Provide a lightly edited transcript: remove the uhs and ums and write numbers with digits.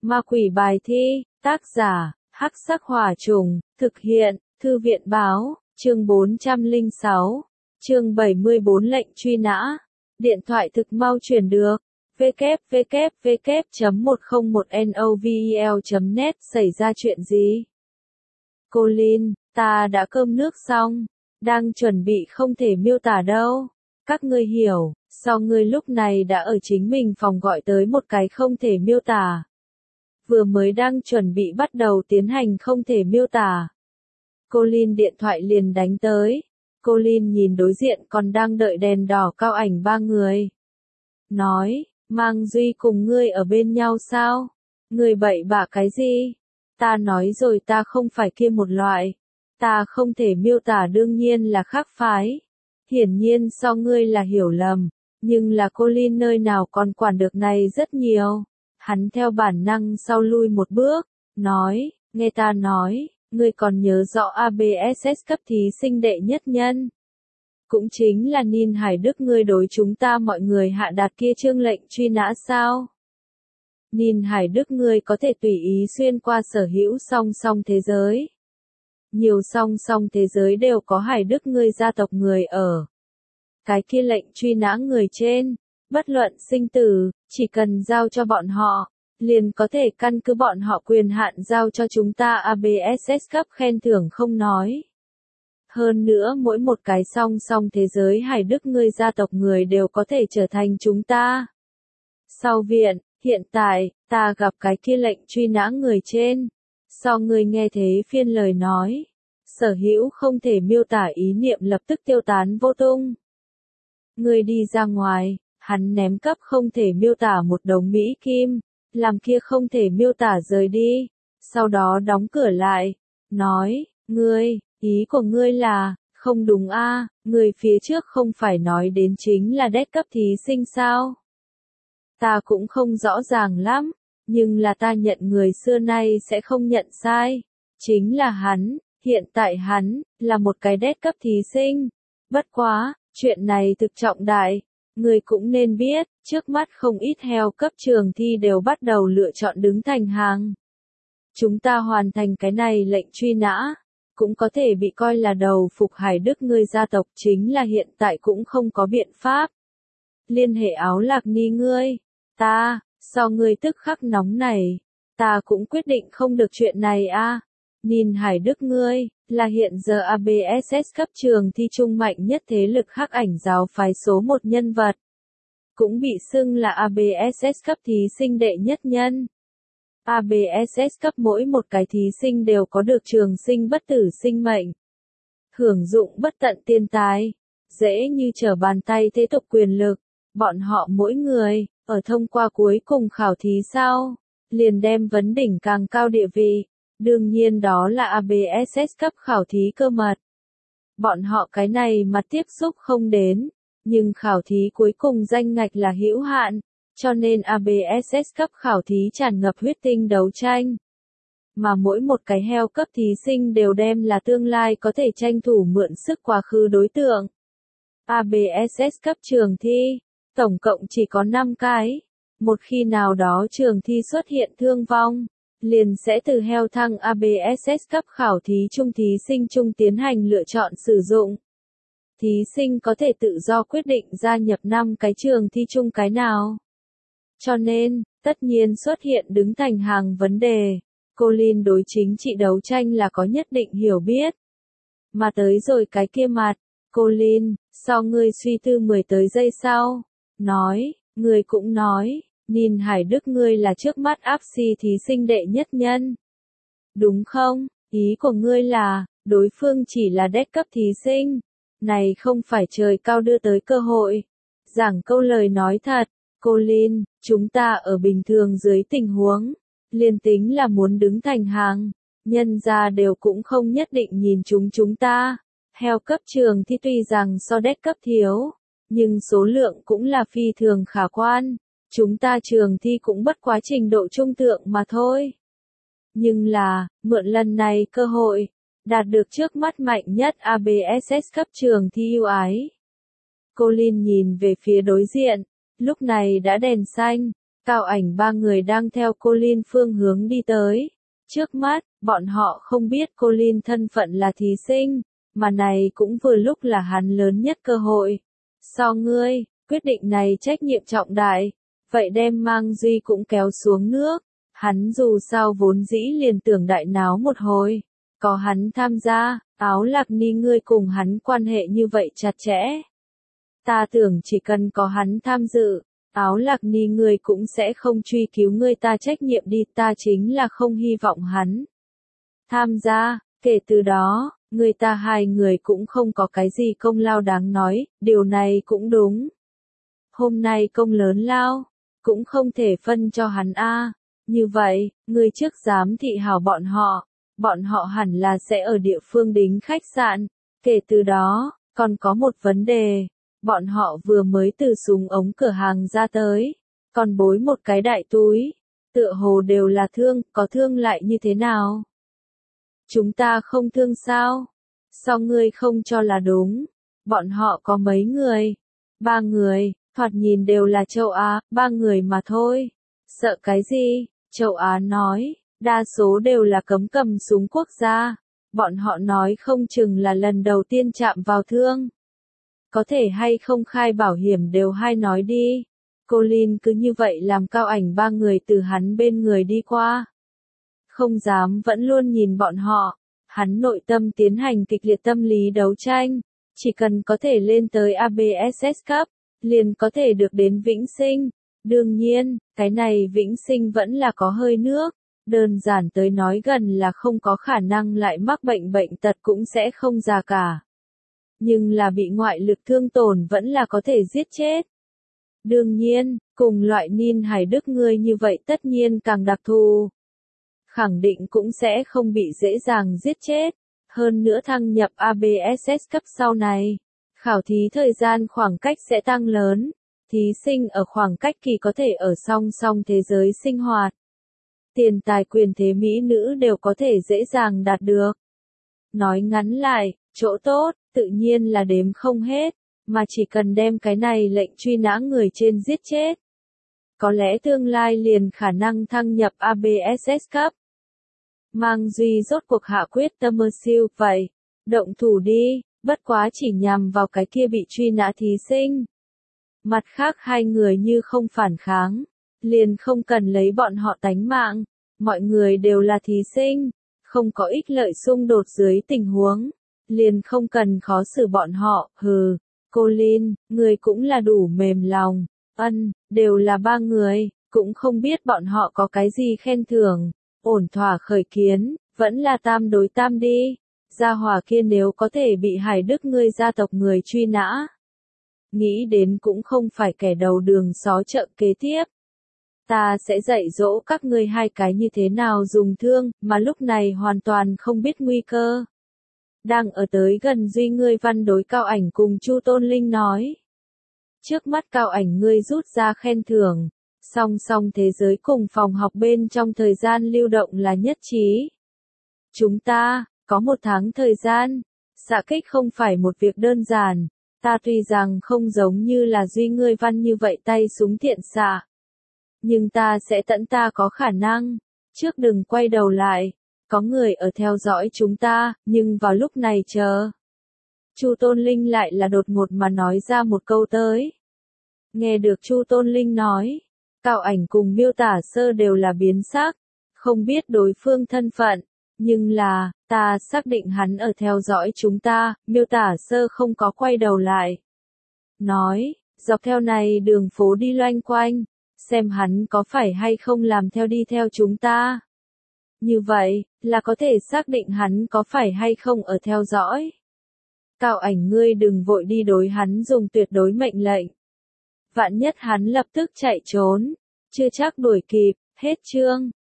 Ma quỷ bài thi, tác giả, Hắc Sắc Hỏa Trùng, thực hiện, Thư viện Báo, chương 406, chương 74 lệnh truy nã. Điện thoại thực mau truyền được. www.101novel.net xảy ra chuyện gì? Colin, ta đã cơm nước xong, đang chuẩn bị không thể miêu tả đâu. Các ngươi hiểu, sao ngươi lúc này đã ở chính mình phòng gọi tới một cái không thể miêu tả. Vừa mới đang chuẩn bị bắt đầu tiến hành không thể miêu tả. Colin điện thoại liền đánh tới. Colin nhìn đối diện còn đang đợi đèn đỏ cao ảnh ba người. Nói, Mang Duy cùng ngươi ở bên nhau sao? Ngươi bậy bạ cái gì? Ta nói rồi ta không phải kia một loại. Ta không thể miêu tả đương nhiên là khác phái. Hiển nhiên so ngươi là hiểu lầm. Nhưng là Colin nơi nào còn quản được này rất nhiều. Hắn theo bản năng sau lui một bước. Nói, nghe ta nói, ngươi còn nhớ rõ ABSS cấp thí sinh đệ nhất nhân. Cũng chính là Ninh Hải Đức ngươi đối chúng ta mọi người hạ đạt kia chương lệnh truy nã sao? Ninh Hải Đức ngươi có thể tùy ý xuyên qua sở hữu song song thế giới. Nhiều song song thế giới đều có Hải Đức ngươi gia tộc người ở. Cái kia lệnh truy nã người trên, bất luận sinh tử, chỉ cần giao cho bọn họ, liền có thể căn cứ bọn họ quyền hạn giao cho chúng ta ABSS cấp khen thưởng không nói. Hơn nữa mỗi một cái song song thế giới Hải Đức ngươi gia tộc người đều có thể trở thành chúng ta. Sau viện, hiện tại, ta gặp cái kia lệnh truy nã người trên. Sau ngươi nghe thế phiên lời nói, sở hữu không thể miêu tả ý niệm lập tức tiêu tán vô tung. Ngươi đi ra ngoài, hắn ném cấp không thể miêu tả một đống Mỹ Kim, làm kia không thể miêu tả rời đi, sau đó đóng cửa lại, nói, ngươi, ý của ngươi là, không đúng a, ngươi phía trước không phải nói đến chính là đét cấp thí sinh sao? Ta cũng không rõ ràng lắm, nhưng là ta nhận người xưa nay sẽ không nhận sai, chính là hắn, hiện tại hắn, là một cái đét cấp thí sinh, bất quá, chuyện này thực trọng đại. Người cũng nên biết, trước mắt không ít heo cấp trường thi đều bắt đầu lựa chọn đứng thành hàng. Chúng ta hoàn thành cái này lệnh truy nã, cũng có thể bị coi là đầu phục Hải Đức ngươi gia tộc chính là hiện tại cũng không có biện pháp. Liên hệ Áo Lạc Ni ngươi, ta, so ngươi tức khắc nóng này, ta cũng quyết định không được chuyện này a. Ninh Hải Đức ngươi, là hiện giờ ABSS cấp trường thi trung mạnh nhất thế lực hắc ảnh giáo phái số một nhân vật. Cũng bị xưng là ABSS cấp thí sinh đệ nhất nhân. ABSS cấp mỗi một cái thí sinh đều có được trường sinh bất tử sinh mệnh. Hưởng dụng bất tận tiên tài. Dễ như trở bàn tay thế tục quyền lực. Bọn họ mỗi người, ở thông qua cuối cùng khảo thí sau, liền đem vấn đỉnh càng cao địa vị. Đương nhiên đó là ABSS cấp khảo thí cơ mật. Bọn họ cái này mà tiếp xúc không đến, nhưng khảo thí cuối cùng danh ngạch là hữu hạn, cho nên ABSS cấp khảo thí tràn ngập huyết tinh đấu tranh. Mà mỗi một cái heo cấp thí sinh đều đem là tương lai có thể tranh thủ mượn sức quá khứ đối tượng. ABSS cấp trường thi, tổng cộng chỉ có 5 cái. Một khi nào đó trường thi xuất hiện thương vong, liền sẽ từ heo thăng ABSS cấp khảo thí trung thí sinh trung tiến hành lựa chọn sử dụng. Thí sinh có thể tự do quyết định gia nhập 5 cái trường thi chung cái nào. Cho nên, tất nhiên xuất hiện đứng thành hàng vấn đề. Colin đối chính trị đấu tranh là có nhất định hiểu biết. Mà tới rồi cái kia mặt, Colin, sao ngươi suy tư 10 tới giây sau? Nói, ngươi cũng nói. Ninh Hải Đức ngươi là trước mắt áp si thí sinh đệ nhất nhân. Đúng không? Ý của ngươi là, đối phương chỉ là đét cấp thí sinh. Này không phải trời cao đưa tới cơ hội. Giảng câu lời nói thật, Colin, chúng ta ở bình thường dưới tình huống, liên tính là muốn đứng thành hàng, nhân ra đều cũng không nhất định nhìn chúng ta. Heo cấp trường thì tuy rằng so đét cấp thiếu, nhưng số lượng cũng là phi thường khả quan. Chúng ta trường thi cũng bất quá trình độ trung thượng mà thôi. Nhưng là, mượn lần này cơ hội, đạt được trước mắt mạnh nhất ABSS cấp trường thi ưu ái. Colin nhìn về phía đối diện, lúc này đã đèn xanh, Cao ảnh ba người đang theo Colin phương hướng đi tới. Trước mắt, bọn họ không biết Colin thân phận là thí sinh, mà này cũng vừa lúc là hắn lớn nhất cơ hội. So ngươi, quyết định này trách nhiệm trọng đại, vậy đem Mang Duy cũng kéo xuống nước. Hắn dù sao vốn dĩ liền tưởng đại náo một hồi, có hắn tham gia, Áo Lạc Ni ngươi cùng hắn quan hệ như vậy chặt chẽ. Ta tưởng chỉ cần có hắn tham dự, Áo Lạc Ni ngươi cũng sẽ không truy cứu ngươi, ta trách nhiệm đi, ta chính là không hy vọng hắn tham gia, kể từ đó, người ta hai người cũng không có cái gì công lao đáng nói, điều này cũng đúng. Hôm nay công lớn lao, cũng không thể phân cho hắn a. Như vậy, người trước giám thị hảo bọn họ hẳn là sẽ ở địa phương đính khách sạn, kể từ đó, còn có một vấn đề, bọn họ vừa mới từ súng ống cửa hàng ra tới, còn bối một cái đại túi, tựa hồ đều là thương, có thương lại như thế nào? Chúng ta không thương sao? Sao ngươi không cho là đúng? Bọn họ có mấy người? 3 người, thoạt nhìn đều là châu Á, 3 người mà thôi. Sợ cái gì? Châu Á nói, đa số đều là cấm cầm súng quốc gia. Bọn họ nói không chừng là lần đầu tiên chạm vào thương. Có thể hay không khai bảo hiểm đều hay nói đi. Colin cứ như vậy làm Cao ảnh 3 người từ hắn bên người đi qua. Không dám vẫn luôn nhìn bọn họ. Hắn nội tâm tiến hành kịch liệt tâm lý đấu tranh. Chỉ cần có thể lên tới ABSS cấp, liền có thể được đến vĩnh sinh. Đương nhiên, cái này vĩnh sinh vẫn là có hơi nước. Đơn giản tới nói gần là không có khả năng lại mắc bệnh tật cũng sẽ không già cả. Nhưng là bị ngoại lực thương tổn vẫn là có thể giết chết. Đương nhiên, cùng loại Ninh Hải Đức ngươi như vậy tất nhiên càng đặc thù. Khẳng định cũng sẽ không bị dễ dàng giết chết. Hơn nữa thăng nhập ABSS cấp sau này, khảo thí thời gian khoảng cách sẽ tăng lớn. Thí sinh ở khoảng cách kỳ có thể ở song song thế giới sinh hoạt. Tiền tài quyền thế mỹ nữ đều có thể dễ dàng đạt được. Nói ngắn lại, chỗ tốt, tự nhiên là đếm không hết, mà chỉ cần đem cái này lệnh truy nã người trên giết chết. Có lẽ tương lai liền khả năng thăng nhập ABSS cấp. Mang Duy rốt cuộc hạ quyết tâm siêu vậy, động thủ đi, bất quá chỉ nhằm vào cái kia bị truy nã thí sinh. Mặt khác hai người như không phản kháng, liền không cần lấy bọn họ tánh mạng, mọi người đều là thí sinh, không có ích lợi xung đột dưới tình huống, liền không cần khó xử bọn họ, hừ, Colin, người cũng là đủ mềm lòng, đều là 3 người, cũng không biết bọn họ có cái gì khen thưởng, ổn thỏa khởi kiến, vẫn là tam đối tam đi, gia hỏa kia nếu có thể bị Hải Đức ngươi gia tộc người truy nã. Nghĩ đến cũng không phải kẻ đầu đường xó chợ kế tiếp. Ta sẽ dạy dỗ các ngươi hai cái như thế nào dùng thương, mà lúc này hoàn toàn không biết nguy cơ. Đang ở tới gần Duy ngươi văn đối Cao ảnh cùng Chu Tôn Linh nói. Trước mắt Cao ảnh ngươi rút ra khen thưởng, song song thế giới cùng phòng học bên trong thời gian lưu động là nhất trí. Chúng ta, có 1 tháng thời gian, xạ kích không phải một việc đơn giản. Ta tuy rằng không giống như là Duy ngươi văn như vậy tay súng thiện xạ. Nhưng ta sẽ tận ta có khả năng. Trước đừng quay đầu lại. Có người ở theo dõi chúng ta, nhưng vào lúc này chờ. Chu Tôn Linh lại là đột ngột mà nói ra một câu tới. Nghe được Chu Tôn Linh nói, Cao ảnh cùng Miêu Tả Sơ đều là biến sắc. Không biết đối phương thân phận. Nhưng là, ta xác định hắn ở theo dõi chúng ta, Miêu Tả Sơ không có quay đầu lại. Nói, dọc theo này đường phố đi loanh quanh, xem hắn có phải hay không làm theo đi theo chúng ta. Như vậy, là có thể xác định hắn có phải hay không ở theo dõi. Cao ảnh ngươi đừng vội đi đối hắn dùng tuyệt đối mệnh lệnh. Vạn nhất hắn lập tức chạy trốn, chưa chắc đuổi kịp, hết chương.